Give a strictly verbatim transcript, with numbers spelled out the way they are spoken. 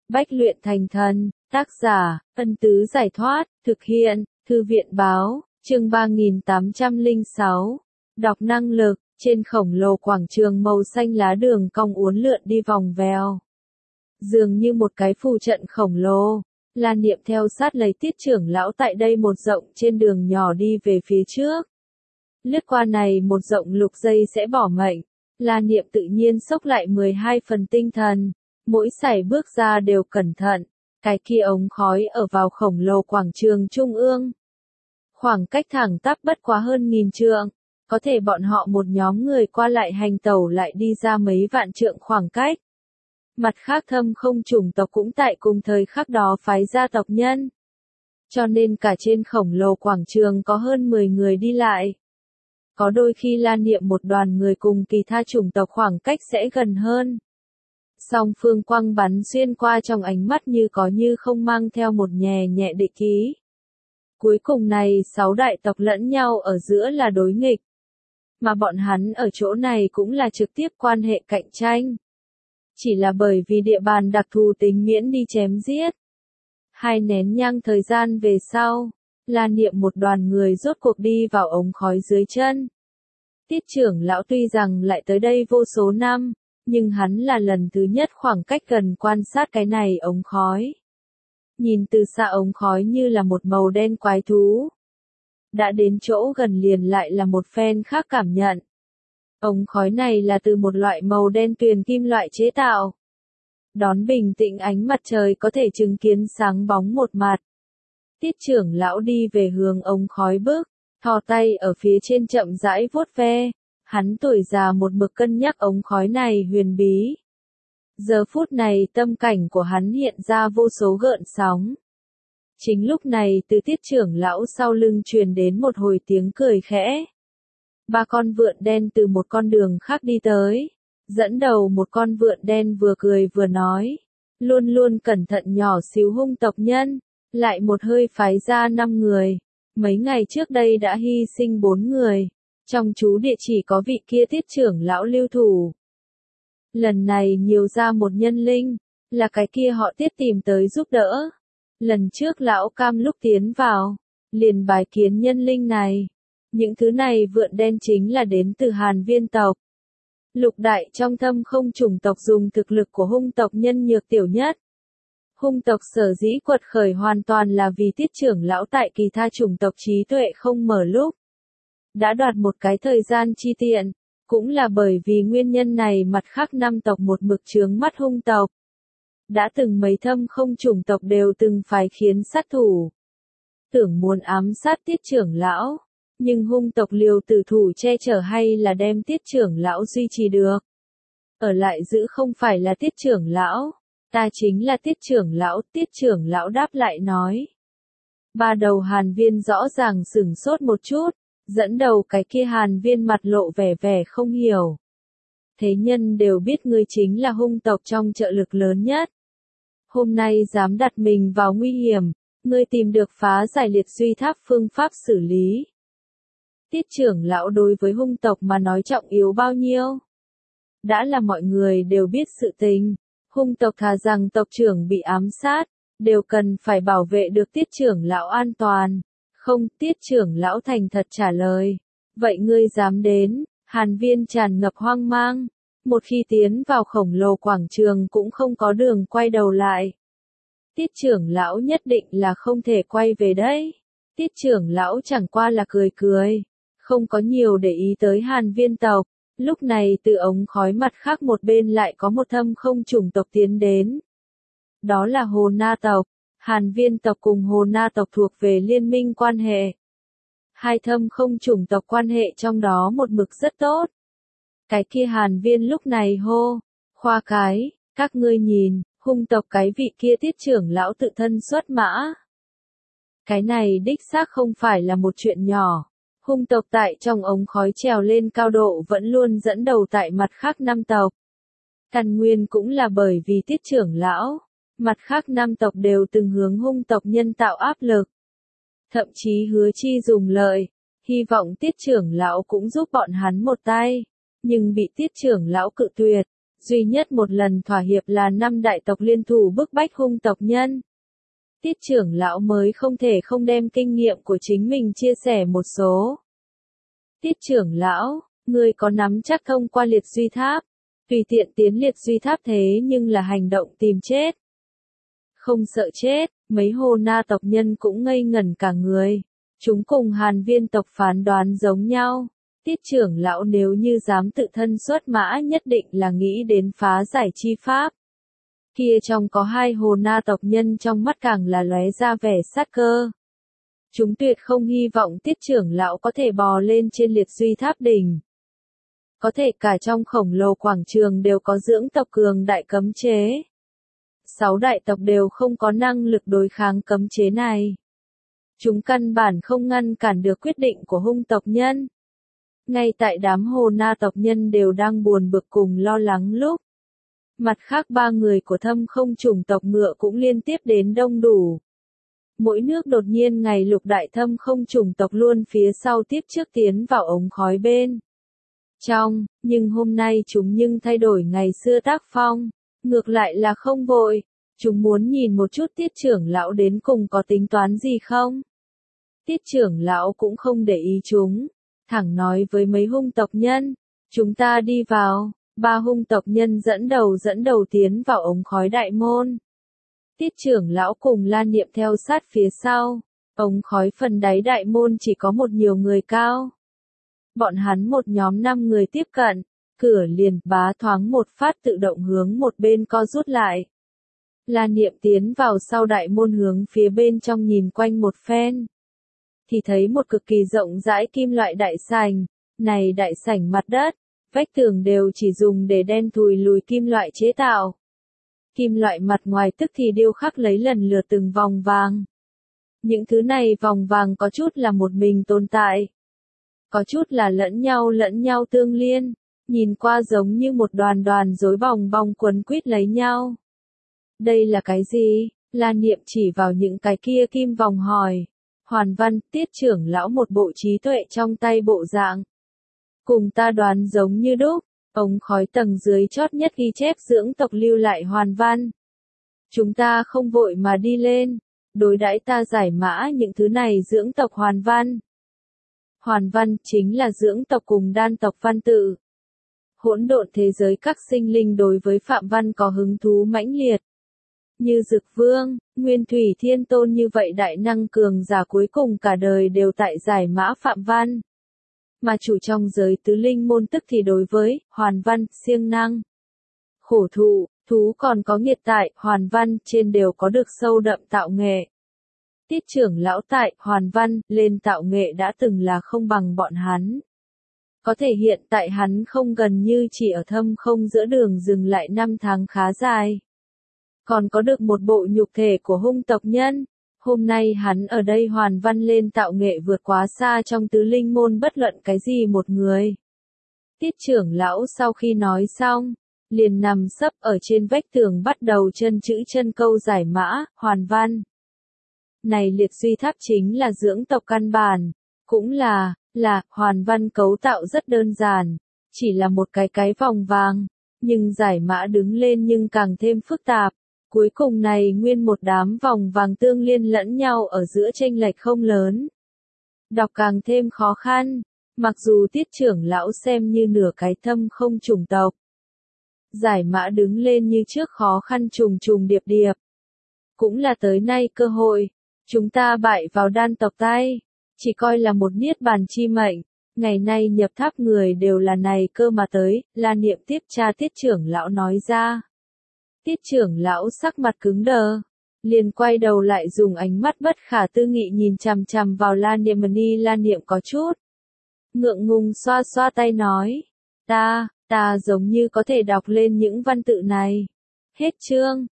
Bách luyện thành thần, tác giả, Ân Tứ Giải Thoát, thực hiện, Thư viện Báo, chương ba nghìn tám trăm lẻ sáu. Đọc năng lực, trên khổng lồ quảng trường màu xanh lá đường cong uốn lượn đi vòng vèo. Dường như một cái phù trận khổng lồ, La Niệm theo sát lấy Tiết trưởng lão tại đây một rộng trên đường nhỏ đi về phía trước. Lướt qua này một rộng lục giây sẽ bỏ mệnh, La Niệm tự nhiên xốc lại mười hai phần tinh thần, mỗi sải bước ra đều cẩn thận, cái kia ống khói ở vào khổng lồ quảng trường trung ương. Khoảng cách thẳng tắp bất quá hơn nghìn trượng, có thể bọn họ một nhóm người qua lại hành tẩu lại đi ra mấy vạn trượng khoảng cách. Mặt khác Thâm Không chủng tộc cũng tại cùng thời khắc đó phái ra tộc nhân. Cho nên cả trên khổng lồ quảng trường có hơn mười người đi lại. Có đôi khi La Niệm một đoàn người cùng kỳ tha chủng tộc khoảng cách sẽ gần hơn. Song phương quang bắn xuyên qua trong ánh mắt như có như không mang theo một nhẹ nhẹ địch ý. Cuối cùng này sáu đại tộc lẫn nhau ở giữa là đối nghịch. Mà bọn hắn ở chỗ này cũng là trực tiếp quan hệ cạnh tranh. Chỉ là bởi vì địa bàn đặc thù tính miễn đi chém giết. Hai nén nhang thời gian về sau, La Niệm một đoàn người rốt cuộc đi vào ống khói dưới chân. Tiết trưởng lão tuy rằng lại tới đây vô số năm, nhưng hắn là lần thứ nhất khoảng cách gần quan sát cái này ống khói. Nhìn từ xa ống khói như là một màu đen quái thú. Đã đến chỗ gần liền lại là một phen khác cảm nhận. Ống khói này là từ một loại màu đen tuyền kim loại chế tạo. Đón bình tĩnh ánh mặt trời có thể chứng kiến sáng bóng một mặt. Tiết trưởng lão đi về hướng ống khói bước, thò tay ở phía trên chậm rãi vuốt ve. Hắn tuổi già một mực cân nhắc ống khói này huyền bí. Giờ phút này tâm cảnh của hắn hiện ra vô số gợn sóng. Chính lúc này từ Tiết trưởng lão sau lưng truyền đến một hồi tiếng cười khẽ. Ba con vượn đen từ một con đường khác đi tới. Dẫn đầu một con vượn đen vừa cười vừa nói. Luôn luôn cẩn thận nhỏ xíu hung tộc nhân. Lại một hơi phái ra năm người. Mấy ngày trước đây đã hy sinh bốn người. Trong chú địa chỉ có vị kia Tiết trưởng lão lưu thủ. Lần này nhiều ra một nhân linh. Là cái kia họ Tiết tìm tới giúp đỡ. Lần trước lão cam lúc tiến vào. Liền bài kiến nhân linh này. Những thứ này vượn đen chính là đến từ Hàn Viên tộc. Lục đại trong Thâm Không chủng tộc dùng thực lực của hung tộc nhân nhược tiểu nhất. Hung tộc sở dĩ quật khởi hoàn toàn là vì Tiết trưởng lão tại kỳ tha chủng tộc trí tuệ không mở lúc. Đã đoạt một cái thời gian chi tiện, cũng là bởi vì nguyên nhân này mặt khác năm tộc một mực chướng mắt hung tộc. Đã từng mấy Thâm Không chủng tộc đều từng phải khiến sát thủ. Tưởng muốn ám sát Tiết trưởng lão. Nhưng hung tộc liều tử thủ che chở hay là đem Tiết trưởng lão duy trì được. Ở lại giữ không phải là Tiết trưởng lão, ta chính là Tiết trưởng lão. Tiết trưởng lão đáp lại nói. Ba đầu Hàn Viên rõ ràng sửng sốt một chút, dẫn đầu cái kia Hàn Viên mặt lộ vẻ vẻ không hiểu. Thế nhân đều biết ngươi chính là hung tộc trong trợ lực lớn nhất. Hôm nay dám đặt mình vào nguy hiểm, ngươi tìm được phá giải liệt duy tháp phương pháp xử lý. Tiết trưởng lão đối với hung tộc mà nói trọng yếu bao nhiêu? Đã là mọi người đều biết sự tình, hung tộc thà rằng tộc trưởng bị ám sát, đều cần phải bảo vệ được Tiết trưởng lão an toàn. Không, Tiết trưởng lão thành thật trả lời. Vậy ngươi dám đến? Hàn Viên tràn ngập hoang mang. Một khi tiến vào khổng lồ quảng trường cũng không có đường quay đầu lại. Tiết trưởng lão nhất định là không thể quay về đấy. Tiết trưởng lão chẳng qua là cười cười. Không có nhiều để ý tới Hàn Viên tộc. Lúc này từ ống khói mặt khác một bên lại có một Thâm Không chủng tộc tiến đến. Đó là Hồ Na tộc. Hàn Viên tộc cùng Hồ Na tộc thuộc về liên minh quan hệ. Hai Thâm Không chủng tộc quan hệ trong đó một mực rất tốt. Cái kia Hàn Viên lúc này hô. Khoa cái, các ngươi nhìn, hung tộc cái vị kia Tiết trưởng lão tự thân xuất mã. Cái này đích xác không phải là một chuyện nhỏ. Hung tộc tại trong ống khói trèo lên cao độ vẫn luôn dẫn đầu tại mặt khác năm tộc. Căn nguyên cũng là bởi vì Tiết trưởng lão, mặt khác năm tộc đều từng hướng hung tộc nhân tạo áp lực. Thậm chí hứa chi dùng lợi, hy vọng Tiết trưởng lão cũng giúp bọn hắn một tay, nhưng bị Tiết trưởng lão cự tuyệt, Duy nhất một lần thỏa hiệp là năm đại tộc liên thủ bức bách hung tộc nhân. Tiết trưởng lão mới không thể không đem kinh nghiệm của chính mình chia sẻ một số. Tiết trưởng lão, ngươi có nắm chắc thông qua liệt duy tháp, tùy tiện tiến liệt duy tháp thế nhưng là hành động tìm chết. Không sợ chết, mấy hồ na tộc nhân cũng ngây ngẩn cả người. Chúng cùng Hàn Viên tộc phán đoán giống nhau. Tiết trưởng lão nếu như dám tự thân xuất mã nhất định là nghĩ đến phá giải chi pháp. Kia trong có hai hồ na tộc nhân trong mắt càng là lóe ra vẻ sát cơ. Chúng tuyệt không hy vọng tiết trưởng lão có thể bò lên trên liệt duy tháp đỉnh. Có thể cả trong khổng lồ quảng trường đều có dưỡng tộc cường đại cấm chế. Sáu đại tộc đều không có năng lực đối kháng cấm chế này. Chúng căn bản không ngăn cản được quyết định của hung tộc nhân. Ngay tại đám hồ na tộc nhân đều đang buồn bực cùng lo lắng lúc. Mặt khác ba người của thâm không chủng tộc ngựa cũng liên tiếp đến đông đủ. Mỗi nước đột nhiên ngày lục đại thâm không chủng tộc luôn phía sau tiếp trước tiến vào ống khói bên trong, nhưng hôm nay chúng nhưng thay đổi ngày xưa tác phong, ngược lại là không vội, chúng muốn nhìn một chút tiết trưởng lão đến cùng có tính toán gì không. Tiết trưởng lão cũng không để ý chúng, thẳng nói với mấy hung tộc nhân, chúng ta đi vào. Ba hung tộc nhân dẫn đầu dẫn đầu tiến vào ống khói đại môn. Tiết trưởng lão cùng Lan Niệm theo sát phía sau. Ống khói phần đáy đại môn chỉ có một nhiều người cao. Bọn hắn một nhóm năm người tiếp cận, cửa liền bá thoáng một phát tự động hướng một bên co rút lại. Lan Niệm tiến vào sau đại môn hướng phía bên trong nhìn quanh một phen. Thì thấy một cực kỳ rộng rãi kim loại đại sảnh, này đại sảnh mặt đất. Vách tường đều chỉ dùng để đen thùi lùi kim loại chế tạo. Kim loại mặt ngoài tức thì điêu khắc lấy lần lượt từng vòng vàng. Những thứ này vòng vàng có chút là một mình tồn tại. Có chút là lẫn nhau lẫn nhau tương liên, nhìn qua giống như một đoàn đoàn rối bòng bong quấn quýt lấy nhau. Đây là cái gì? Lan Niệm chỉ vào những cái kia kim vòng hỏi. Hoàn Văn, tiết trưởng lão một bộ trí tuệ trong tay bộ dạng. Cùng ta đoán giống như đúc, ống khói tầng dưới chót nhất ghi chép dưỡng tộc lưu lại hoàn văn. Chúng ta không vội mà đi lên, đối đãi ta giải mã những thứ này dưỡng tộc hoàn văn. Hoàn văn chính là dưỡng tộc cùng đan tộc văn tự. Hỗn độn thế giới các sinh linh đối với phạm văn có hứng thú mãnh liệt. Như Dực Vương, Nguyên Thủy Thiên Tôn như vậy đại năng cường giả cuối cùng cả đời đều tại giải mã phạm văn. Mà chủ trong giới tứ linh môn tức thì đối với hoàn văn, siêng năng, khổ thụ, thú còn có nghiệt tại hoàn văn trên đều có được sâu đậm tạo nghệ. Tiết trưởng lão tại hoàn văn lên tạo nghệ đã từng là không bằng bọn hắn. Có thể hiện tại hắn không gần như chỉ ở thâm không giữa đường dừng lại năm tháng khá dài. Còn có được một bộ nhục thể của hung tộc nhân. Hôm nay hắn ở đây hoàn văn lên tạo nghệ vượt quá xa trong tứ linh môn bất luận cái gì một người. Tiết trưởng lão sau khi nói xong, liền nằm sấp ở trên vách tường bắt đầu chân chữ chân câu giải mã, hoàn văn. Này liệt duy tháp chính là dưỡng tộc căn bản, cũng là, là, hoàn văn cấu tạo rất đơn giản, chỉ là một cái cái vòng vàng, nhưng giải mã đứng lên nhưng càng thêm phức tạp. Cuối cùng này nguyên một đám vòng vàng tương liên lẫn nhau ở giữa chênh lệch không lớn. Đọc càng thêm khó khăn, mặc dù tiết trưởng lão xem như nửa cái thâm không chủng tộc. Giải mã đứng lên như trước khó khăn trùng trùng điệp điệp. Cũng là tới nay cơ hội, chúng ta bại vào đan tộc tay, chỉ coi là một niết bàn chi mệnh, ngày nay nhập tháp người đều là này cơ mà tới, Lan Niệm tiếp tra tiết trưởng lão nói ra. Tiết trưởng lão sắc mặt cứng đờ, liền quay đầu lại dùng ánh mắt bất khả tư nghị nhìn chằm chằm vào Lan Niệm Ni. Lan Niệm có chút ngượng ngùng xoa xoa tay nói, ta, ta giống như có thể đọc lên những văn tự này. Hết chương.